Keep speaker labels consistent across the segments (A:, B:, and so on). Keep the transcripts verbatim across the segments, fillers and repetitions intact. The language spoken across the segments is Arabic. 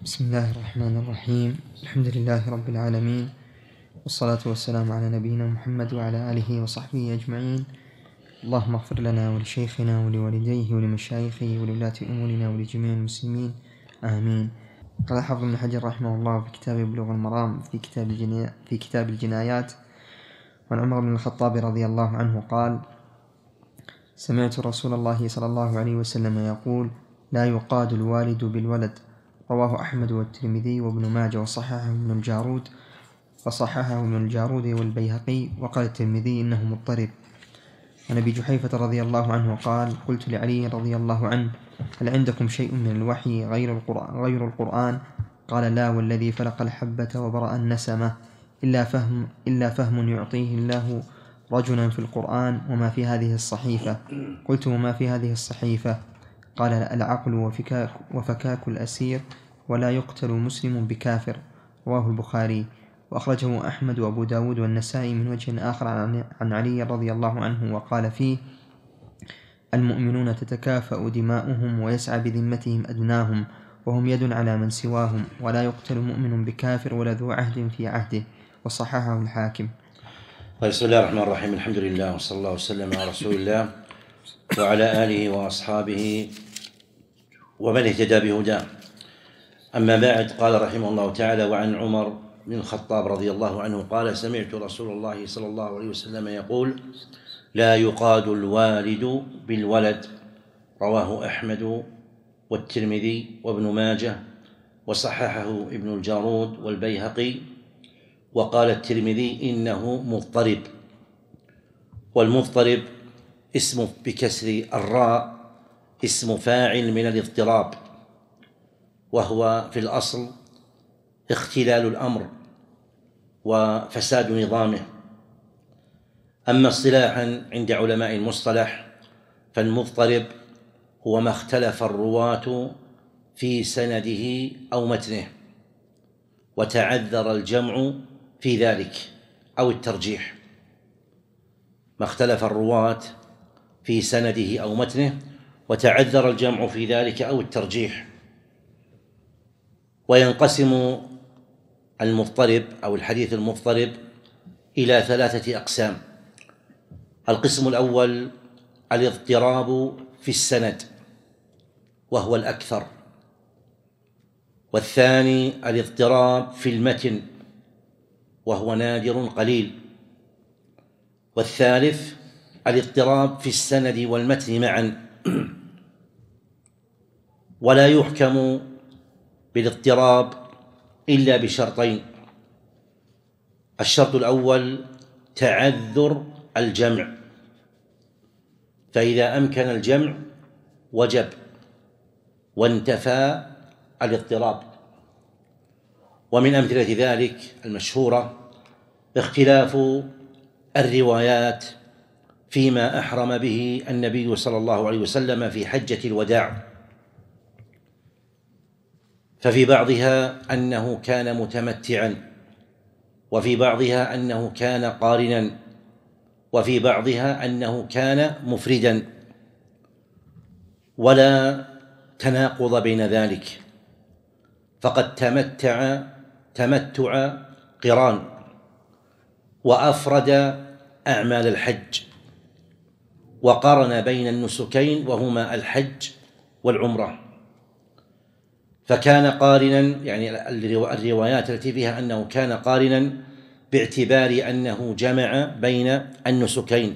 A: بسم الله الرحمن الرحيم. الحمد لله رب العالمين، والصلاة والسلام على نبينا محمد وعلى آله وصحبه أجمعين. اللهم اغفر لنا ولشيخنا ولوالديه ولمشايخه ولولاة أمورنا ولجميع المسلمين، آمين. قال حافظ ابن حجر رحمه الله في كتاب بلوغ المرام في كتاب الجنا... في كتاب الجنايات عن عمر بن الخطاب رضي الله عنه قال: سمعت رسول الله صلى الله عليه وسلم يقول: لا يقاد الوالد بالولد. رواه أحمد والترمذي وابن ماجه وصححه ابن الجارود وصححه ابن الجارود والبيهقي، وقال الترمذي إنه مضطرب. عن أبي جحيفة رضي الله عنه قال: قلت لعلي رضي الله عنه: هل عندكم شيء من الوحي غير القرآن, غير القرآن؟ قال: لا والذي فلق الحبة وبرأ النسمة إلا فهم, إلا فهم يعطيه الله رجلا في القرآن وما في هذه الصحيفة. قلت: وما في هذه الصحيفة؟ قال: العقل وفكاك, وفكاك الأسير، ولا يقتل مسلم بكافر. رواه البخاري. وأخرجه أحمد وأبو داود والنسائي من وجه آخر عن علي رضي الله عنه، وقال فيه: المؤمنون تتكافأ دماؤهم ويسعى بذمتهم أدناهم، وهم يد على من سواهم، ولا يقتل مؤمن بكافر ولا ذو عهد في عهده. وصححه الحاكم.
B: بسم الله الرحمن الرحيم. الحمد لله وصلى الله وسلم على رسول الله وعلى آله وأصحابه ومن اهتدى بهداه. أما بعد، قال رحمه الله تعالى: وعن عمر بن الخطاب رضي الله عنه قال: سمعت رسول الله صلى الله عليه وسلم يقول: لا يقاد الوالد بالولد. رواه أحمد والترمذي وابن ماجه وصححه ابن الجارود والبيهقي، وقال الترمذي إنه مضطرب. والمضطرب اسم بكسر الراء اسم فاعل من الاضطراب، وهو في الأصل اختلال الأمر وفساد نظامه. أما اصطلاحا عند علماء المصطلح فالمضطرب هو ما اختلف الرواة في سنده أو متنه وتعذر الجمع في ذلك أو الترجيح. ما اختلف الرواة في سنده أو متنه وتعذر الجمع في ذلك أو الترجيح. وينقسم المضطرب أو الحديث المضطرب إلى ثلاثة أقسام. القسم الأول الاضطراب في السند وهو الأكثر، والثاني الاضطراب في المتن وهو نادر قليل، والثالث الاضطراب في السند والمتن معا. ولا يحكم بالاضطراب إلا بشرطين: الشرط الأول تعذر الجمع، فإذا أمكن الجمع وجب وانتفى الاضطراب. ومن أمثلة ذلك المشهورة اختلاف الروايات فيما أحرم به النبي صلى الله عليه وسلم في حجة الوداع، ففي بعضها أنه كان متمتعا، وفي بعضها أنه كان قارنا، وفي بعضها أنه كان مفردا، ولا تناقض بين ذلك، فقد تمتع تمتع قران وأفرد أعمال الحج، وقارن بين النسكين وهما الحج والعمرة، فكان قارنا، يعني الروايات التي فيها أنه كان قارنا باعتبار أنه جمع بين النسكين،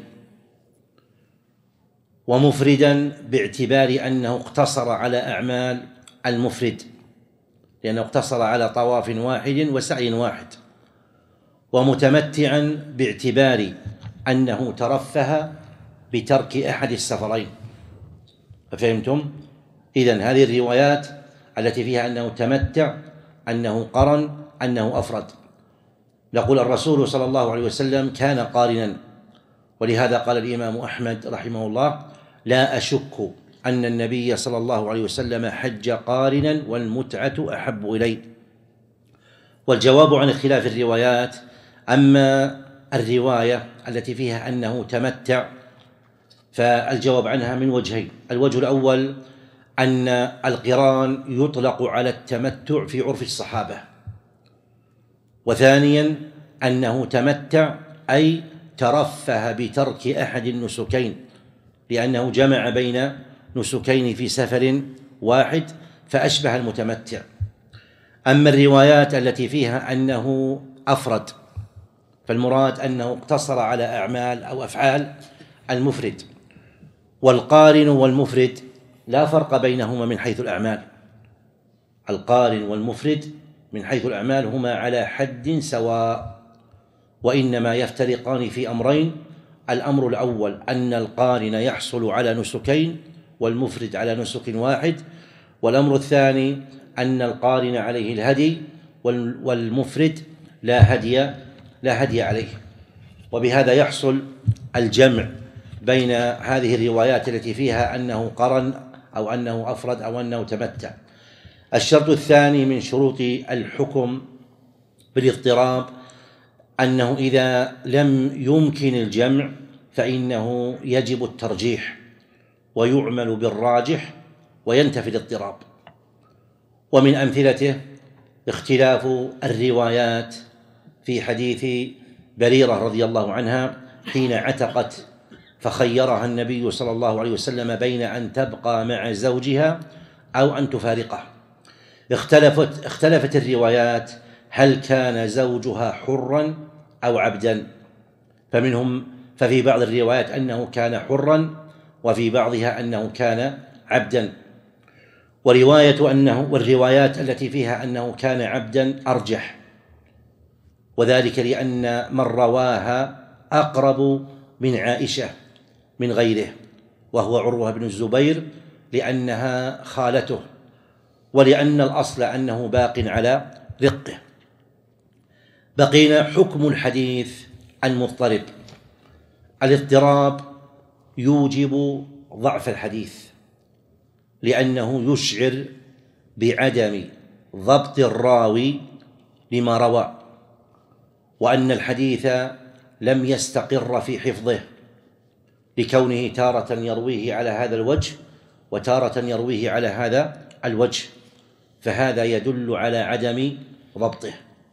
B: ومفردا باعتبار أنه اقتصر على أعمال المفرد لأنه اقتصر على طواف واحد وسعي واحد، ومتمتعا باعتبار أنه ترفه بترك أحد السفرين. ففهمتم؟ إذن هذه الروايات التي فيها أنه تمتع، أنه قرن، أنه أفرد، نقول الرسول صلى الله عليه وسلم كان قارنا، ولهذا قال الإمام أحمد رحمه الله: لا أشك أن النبي صلى الله عليه وسلم حج قارنا والمتعة أحب إلي. والجواب عن اختلاف الروايات: أما الرواية التي فيها أنه تمتع فالجواب عنها من وجهين. الوجه الأول أن القران يطلق على التمتع في عرف الصحابة، وثانيا أنه تمتع أي ترفه بترك أحد النسكين، لأنه جمع بين نسكين في سفر واحد فأشبه المتمتع. أما الروايات التي فيها أنه أفرد فالمراد أنه اقتصر على أعمال أو أفعال المفرد، والقارن والمفرد لا فرق بينهما من حيث الأعمال. القارن والمفرد من حيث الأعمال هما على حد سواء، وإنما يفترقان في أمرين: الأمر الأول أن القارن يحصل على نسكين والمفرد على نسك واحد، والأمر الثاني أن القارن عليه الهدي والمفرد لا هدي لا هدي عليه. وبهذا يحصل الجمع بين هذه الروايات التي فيها أنه قرن أو أنه أفرد أو أنه تمتع. الشرط الثاني من شروط الحكم بالاضطراب أنه إذا لم يمكن الجمع فإنه يجب الترجيح ويعمل بالراجح وينتفي الاضطراب. ومن أمثلته اختلاف الروايات في حديث بريرة رضي الله عنها حين عتقت فخيرها النبي صلى الله عليه وسلم بين أن تبقى مع زوجها أو أن تفارقه. اختلفت اختلفت الروايات هل كان زوجها حرا أو عبدا، فمنهم ففي بعض الروايات أنه كان حرا وفي بعضها أنه كان عبدا، ورواية أنه والروايات التي فيها أنه كان عبدا أرجح، وذلك لأن من رواها أقرب من عائشة من غيره، وهو عروة بن الزبير لأنها خالته، ولأن الأصل أنه باق على رقه. بقينا حكم الحديث المضطرب. الاضطراب يوجب ضعف الحديث لأنه يشعر بعدم ضبط الراوي لما روى، وأن الحديث لم يستقر في حفظه لكونه تارة يرويه على هذا الوجه وتارة يرويه على هذا الوجه، فهذا يدل على عدم ضبطه.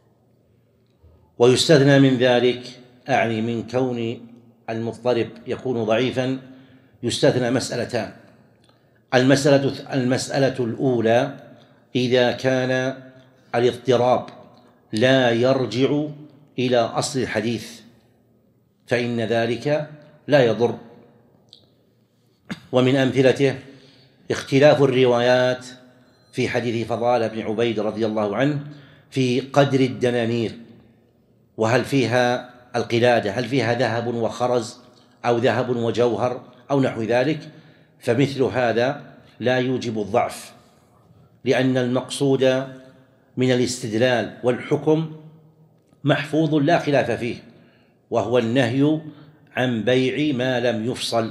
B: ويستثنى من ذلك، أعني من كون المضطرب يكون ضعيفا، يستثنى مسألتان. المسألة المسألة الأولى إذا كان الاضطراب لا يرجع إلى أصل الحديث فإن ذلك لا يضر. ومن أمثلته اختلاف الروايات في حديث فضالة بن عبيد رضي الله عنه في قدر الدنانير، وهل فيها القلادة، هل فيها ذهب وخرز أو ذهب وجوهر أو نحو ذلك، فمثل هذا لا يوجب الضعف، لأن المقصود من الاستدلال والحكم محفوظ لا خلاف فيه، وهو النهي عن بيع ما لم يفصل.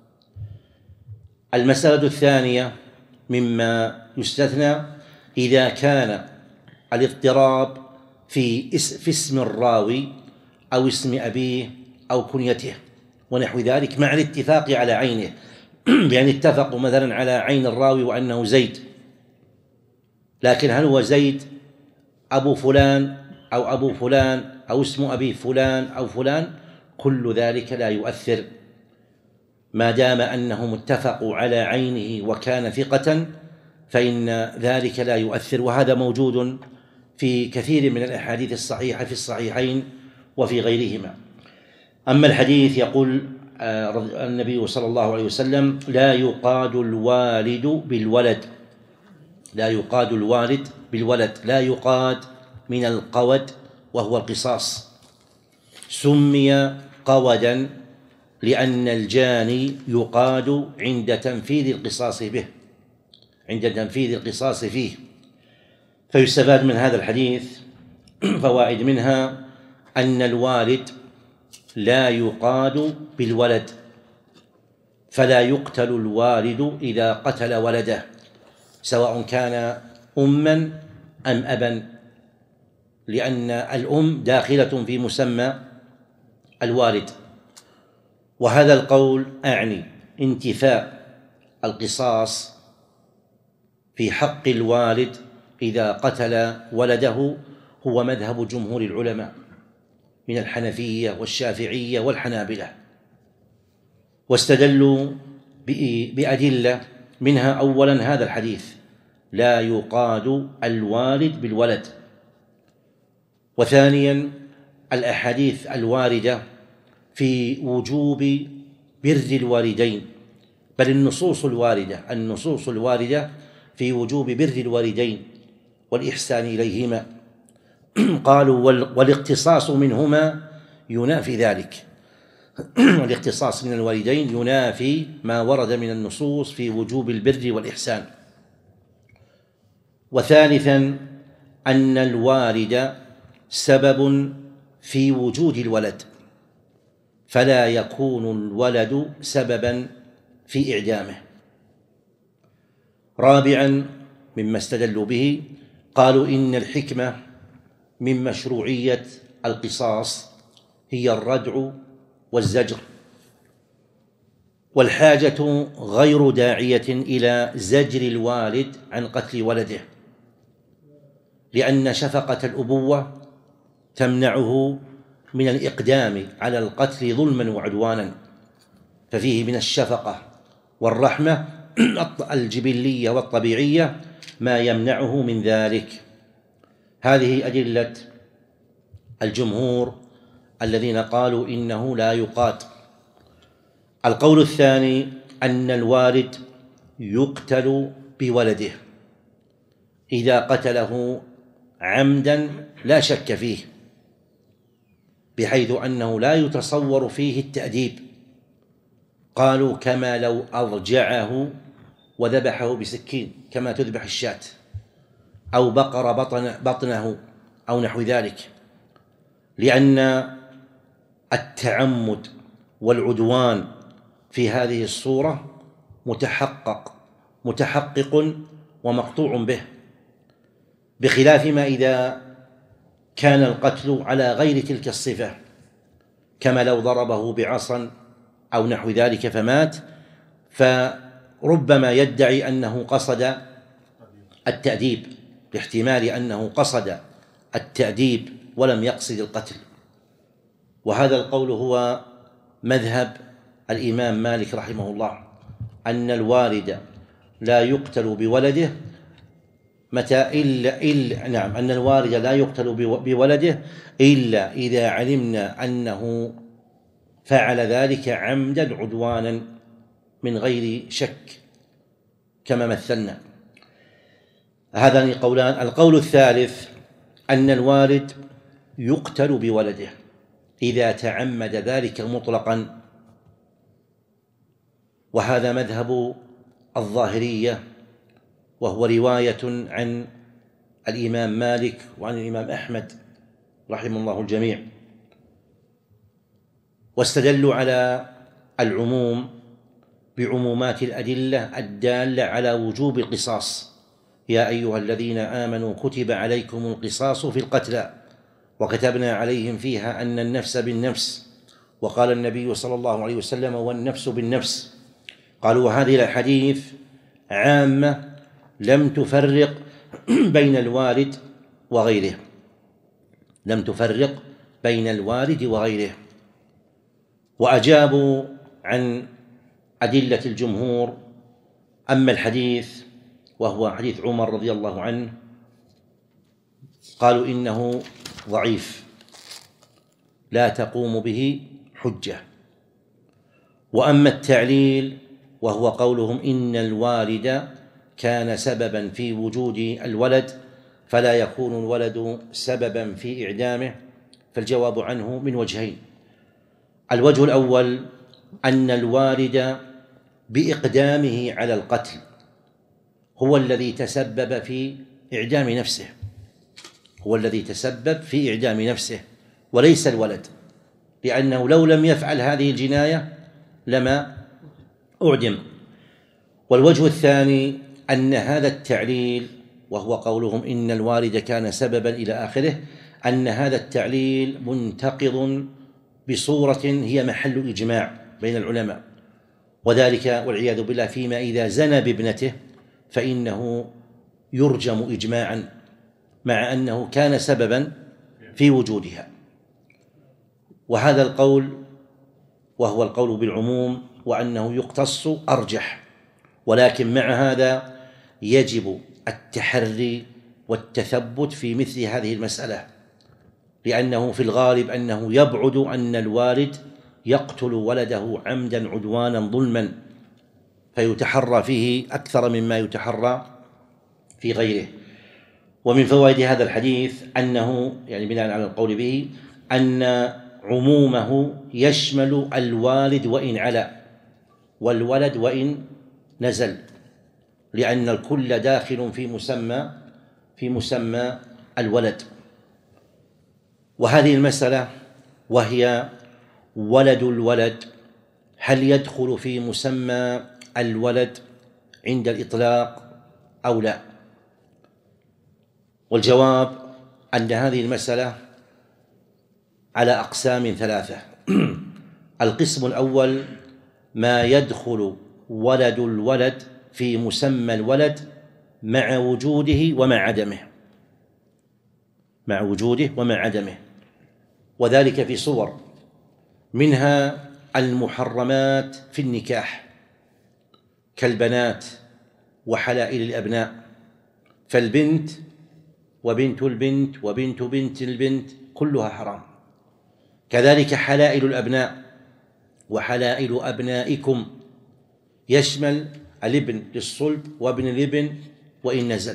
B: المسألة الثانية مما يستثنى إذا كان الاضطراب في اسم الراوي أو اسم أبيه أو كنيته ونحو ذلك مع الاتفاق على عينه، يعني اتفقوا مثلا على عين الراوي وأنه زيد، لكن هل هو زيد أبو فلان أو أبو فلان أو اسم أبي فلان أو فلان، كل ذلك لا يؤثر ما دام أنهم اتفقوا على عينه وكان ثقة، فإن ذلك لا يؤثر. وهذا موجود في كثير من الأحاديث الصحيحة في الصحيحين وفي غيرهما. أما الحديث يقول النبي صلى الله عليه وسلم: لا يقاد الوالد بالولد، لا يقاد الوالد بالولد، لا يقاد من القود وهو القصاص، سمي قودا لأن الجاني يقاد عند تنفيذ القصاص به عند تنفيذ القصاص فيه. فيستفاد من هذا الحديث فوائد، منها أن الوالد لا يقاد بالولد، فلا يقتل الوالد إذا قتل ولده سواء كان أما أم أبا، لأن الأم داخلة في مسمى الوالد. وهذا القول أعني انتفاء القصاص في حق الوالد إذا قتل ولده هو مذهب جمهور العلماء من الحنفية والشافعية والحنابلة، واستدلوا بأدلة، منها أولا هذا الحديث: لا يقاد الوالد بالولد. وثانيا الأحاديث الواردة في وجوب بر الوالدين، بل النصوص الواردة النصوص الواردة في وجوب بر الوالدين والإحسان إليهما. قالوا والاقتصاص منهما ينافي ذلك، والاقتصاص من الوالدين ينافي ما ورد من النصوص في وجوب البر والإحسان. وثالثا أن الوالد سبب في وجود الولد، فلا يكون الولد سببا في إعدامه. رابعا مما استدلوا به قالوا إن الحكمة من مشروعية القصاص هي الردع والزجر، والحاجة غير داعية إلى زجر الوالد عن قتل ولده، لأن شفقة الأبوة تمنعه من الإقدام على القتل ظلما وعدوانا، ففيه من الشفقة والرحمة الجبلية والطبيعية ما يمنعه من ذلك. هذه أدلة الجمهور الذين قالوا إنه لا يقاد. القول الثاني أن الوالد يقتل بولده إذا قتله عمدا لا شك فيه، بحيث أنه لا يتصور فيه التأديب. قالوا كما لو أضجعه وذبحه بسكين كما تذبح الشاة، أو بقر بطن بطنه أو نحو ذلك، لأن التعمد والعدوان في هذه الصورة متحقق متحقق ومقطوع به، بخلاف ما إذا كان القتل على غير تلك الصفة، كما لو ضربه بعصا أو نحو ذلك فمات، فربما يدعي أنه قصد التأديب، لاحتمال أنه قصد التأديب ولم يقصد القتل. وهذا القول هو مذهب الإمام مالك رحمه الله، أن الوالد لا يقتل بولده متى إلا, إلا نعم أن الوالد لا يقتل بولده إلا إذا علمنا أنه فعل ذلك عمدا عدوانا من غير شك كما مثلنا. هذان قولان. القول الثالث أن الوالد يقتل بولده إذا تعمد ذلك مطلقا، وهذا مذهب الظاهرية، وهو رواية عن الإمام مالك وعن الإمام أحمد رحمه الله الجميع. واستدلوا على العموم بعمومات الأدلة الدالة على وجوب القصاص: يا أيها الذين آمنوا كتب عليكم القصاص في القتلى وكتبنا عليهم فيها أن النفس بالنفس، وقال النبي صلى الله عليه وسلم: والنفس بالنفس. قالوا وهذه الأحاديث عامة لم تفرق بين الوالد وغيره لم تفرق بين الوالد وغيره. وأجابوا عن أدلة الجمهور. أما الحديث وهو حديث عمر رضي الله عنه قالوا إنه ضعيف لا تقوم به حجة. وأما التعليل وهو قولهم إن الوالد كان سببا في وجود الولد فلا يكون الولد سببا في إعدامه، فالجواب عنه من وجهين: الوجه الأول أن الوالد بإقدامه على القتل هو الذي تسبب في إعدام نفسه هو الذي تسبب في إعدام نفسه وليس الولد، لأنه لو لم يفعل هذه الجناية لما أعدم. والوجه الثاني أن هذا التعليل وهو قولهم إن الوالد كان سببا إلى آخره، أن هذا التعليل منتقض بصورة هي محل إجماع بين العلماء، وذلك والعياذ بالله فيما إذا زنى بابنته فإنه يرجم إجماعا مع أنه كان سببا في وجودها. وهذا القول وهو القول بالعموم وأنه يقتص أرجح، ولكن مع هذا يجب التحري والتثبت في مثل هذه المسألة، لأنه في الغالب أنه يبعد أن الوالد يقتل ولده عمدا عدوانا ظلما، فيتحرى فيه أكثر مما يتحرى في غيره. ومن فوائد هذا الحديث أنه يعني بناء على القول به أن عمومه يشمل الوالد وإن علا والولد وإن نزل، لأن الكل داخل في مسمى في مسمى الولد. وهذه المسألة وهي ولد الولد هل يدخل في مسمى الولد عند الإطلاق أو لا؟ والجواب أن هذه المسألة على أقسام ثلاثة. القسم الأول ما يدخل ولد الولد في مسمى الولد مع وجوده ومع عدمه مع وجوده ومع عدمه وذلك في صور، منها المحرمات في النكاح كالبنات وحلائل الأبناء، فالبنت وبنت البنت وبنت بنت البنت كلها حرام. كذلك حلائل الأبناء وحلائل أبنائكم يشمل الابن للصلب وابن الابن وإن نزل.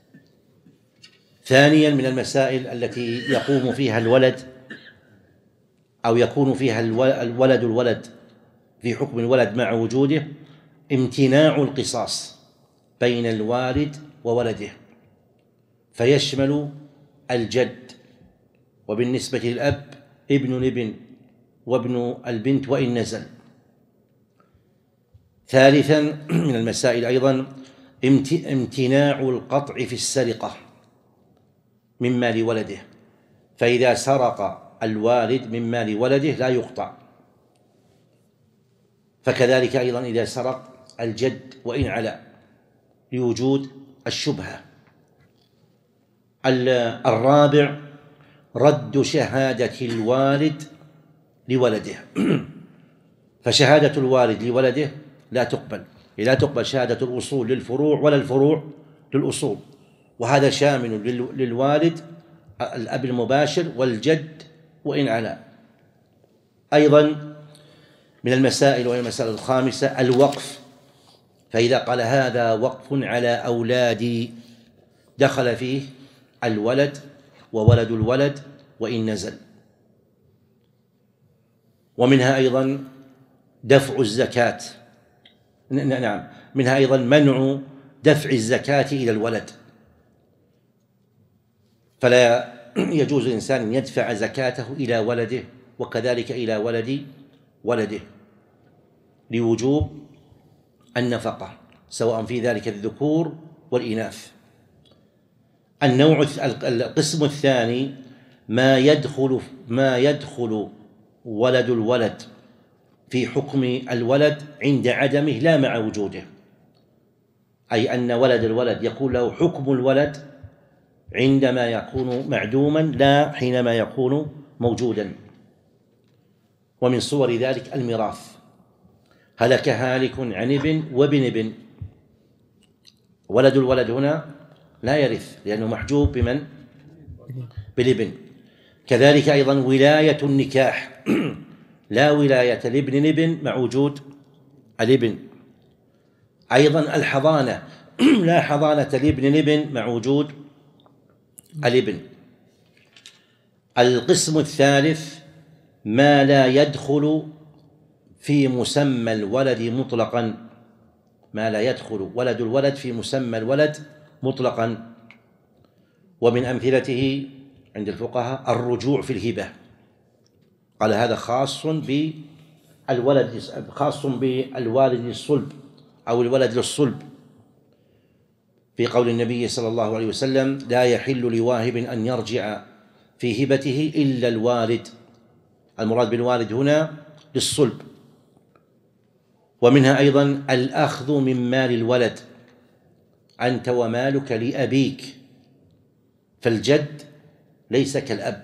B: ثانيا من المسائل التي يقوم فيها الولد أو يكون فيها الولد الولد في حكم الولد مع وجوده امتناع القصاص بين الوالد وولده، فيشمل الجد، وبالنسبة للأب ابن الابن وابن البنت وإن نزل. ثالثا من المسائل أيضا امتناع القطع في السرقة من مال ولده، فإذا سرق الوالد من مال ولده لا يقطع، فكذلك أيضا إذا سرق الجد وإن علا لوجود الشبهة. الرابع رد شهادة الوالد لولده، فشهادة الوالد لولده لا تقبل، لا تقبل شهادة الأصول للفروع ولا الفروع للأصول، وهذا شامل للوالد الأب المباشر والجد وإن علا. أيضا من المسائل وهي المسألة الخامسة الوقف، فإذا قال هذا وقف على أولادي دخل فيه الولد وولد الولد وإن نزل. ومنها أيضا دفع الزكاة، نعم منها أيضا منع دفع الزكاة إلى الولد، فلا يجوز للإنسان أن يدفع زكاته إلى ولده وكذلك إلى ولد ولده لوجوب النفقة، سواء في ذلك الذكور والإناث. النوع القسم الثاني ما يدخل ما يدخل ولد الولد في حكم الولد عند عدمه لا مع وجوده، أي أن ولد الولد يكون له حكم الولد عندما يكون معدوما لا حينما يكون موجودا. ومن صور ذلك الميراث، هلك هالك عن ابن وابن ابن، ولد الولد هنا لا يرث لأنه محجوب بمن؟ بالابن. كذلك أيضا ولاية النكاح لا ولاية لابن ابن مع وجود الابن. أيضا الحضانة لا حضانة لابن ابن مع وجود الابن. القسم الثالث ما لا يدخل في مسمى الولد مطلقا، ما لا يدخل ولد الولد في مسمى الولد مطلقا، ومن أمثلته عند الفقهاء الرجوع في الهبة، قال هذا خاص بالولد خاص بالوالد للصلب أو الولد للصلب، في قول النبي صلى الله عليه وسلم لا يحل لواهب أن يرجع في هبته إلا الوالد، المراد بالوالد هنا للصلب. ومنها أيضا الأخذ من مال الولد، أنت ومالك لأبيك، فالجد ليس كالأب.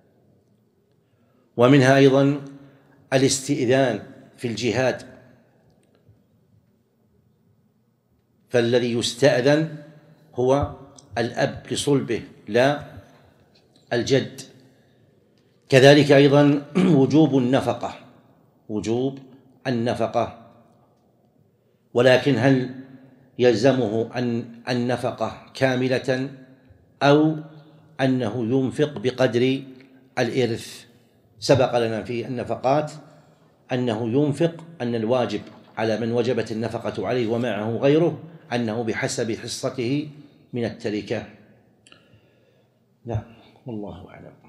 B: ومنها أيضا الاستئذان في الجهاد، فالذي يستأذن هو الأب لصلبه لا الجد. كذلك أيضا وجوب النفقة، وجوب النفقة، ولكن هل يلزمه أن النفقة كاملة أو أنه ينفق بقدر الإرث؟ سبق لنا في النفقات أنه ينفق، أن الواجب على من وجبت النفقة عليه ومعه غيره أنه بحسب حصته من التركة. نعم، والله أعلم.